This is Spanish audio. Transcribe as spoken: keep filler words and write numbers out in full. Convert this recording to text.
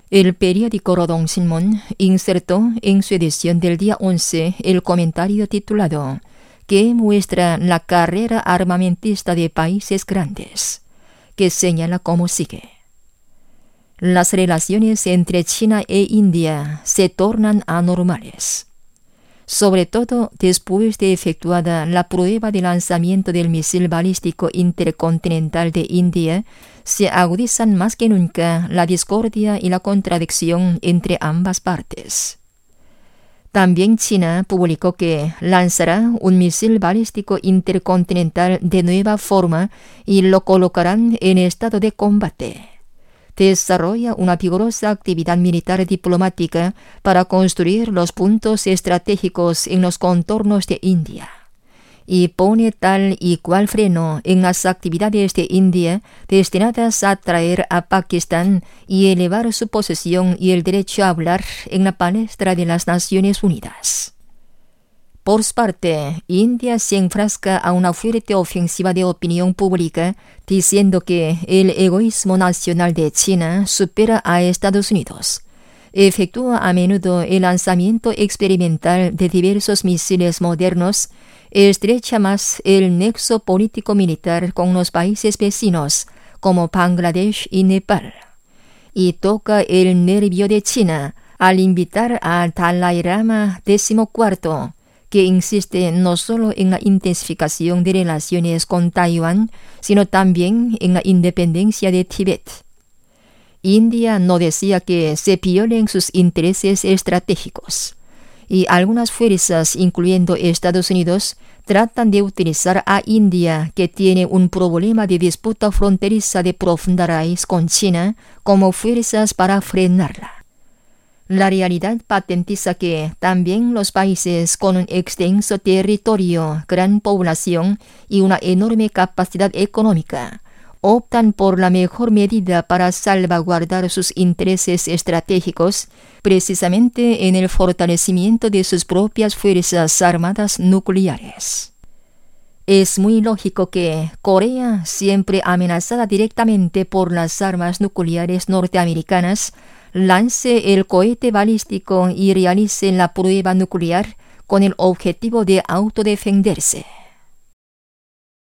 El periódico Rodong Sinmun insertó en su edición del día once el comentario titulado que muestra la carrera armamentista de países grandes, que señala como sigue. Las relaciones entre China e India se tornan anormales, sobre todo después de efectuada la prueba de lanzamiento del misil balístico intercontinental de India. Se agudizan más que nunca la discordia y la contradicción entre ambas partes. También China publicó que lanzará un misil balístico intercontinental de nueva forma y lo colocarán en estado de combate. Desarrolla una vigorosa actividad militar diplomática para construir los puntos estratégicos en los contornos de India y pone tal y cual freno en las actividades de India destinadas a atraer a Pakistán y elevar su posesión y el derecho a hablar en la palestra de las Naciones Unidas. Por su parte, India se enfrasca a una fuerte ofensiva de opinión pública diciendo que el egoísmo nacional de China supera a Estados Unidos. Efectúa a menudo el lanzamiento experimental de diversos misiles modernos, estrecha más el nexo político-militar con los países vecinos como Bangladesh y Nepal, y toca el nervio de China al invitar al Dalai Lama decimocuarto, que insiste no solo en la intensificación de relaciones con Taiwán, sino también en la independencia de Tíbet. India no desea que se violen sus intereses estratégicos, y algunas fuerzas, incluyendo Estados Unidos, tratan de utilizar a India, que tiene un problema de disputa fronteriza de profunda raíz con China, como fuerzas para frenarla. La realidad patentiza que también los países con un extenso territorio, gran población y una enorme capacidad económica optan por la mejor medida para salvaguardar sus intereses estratégicos, precisamente en el fortalecimiento de sus propias fuerzas armadas nucleares. Es muy lógico que Corea, siempre amenazada directamente por las armas nucleares norteamericanas, lance el cohete balístico y realice la prueba nuclear con el objetivo de autodefenderse.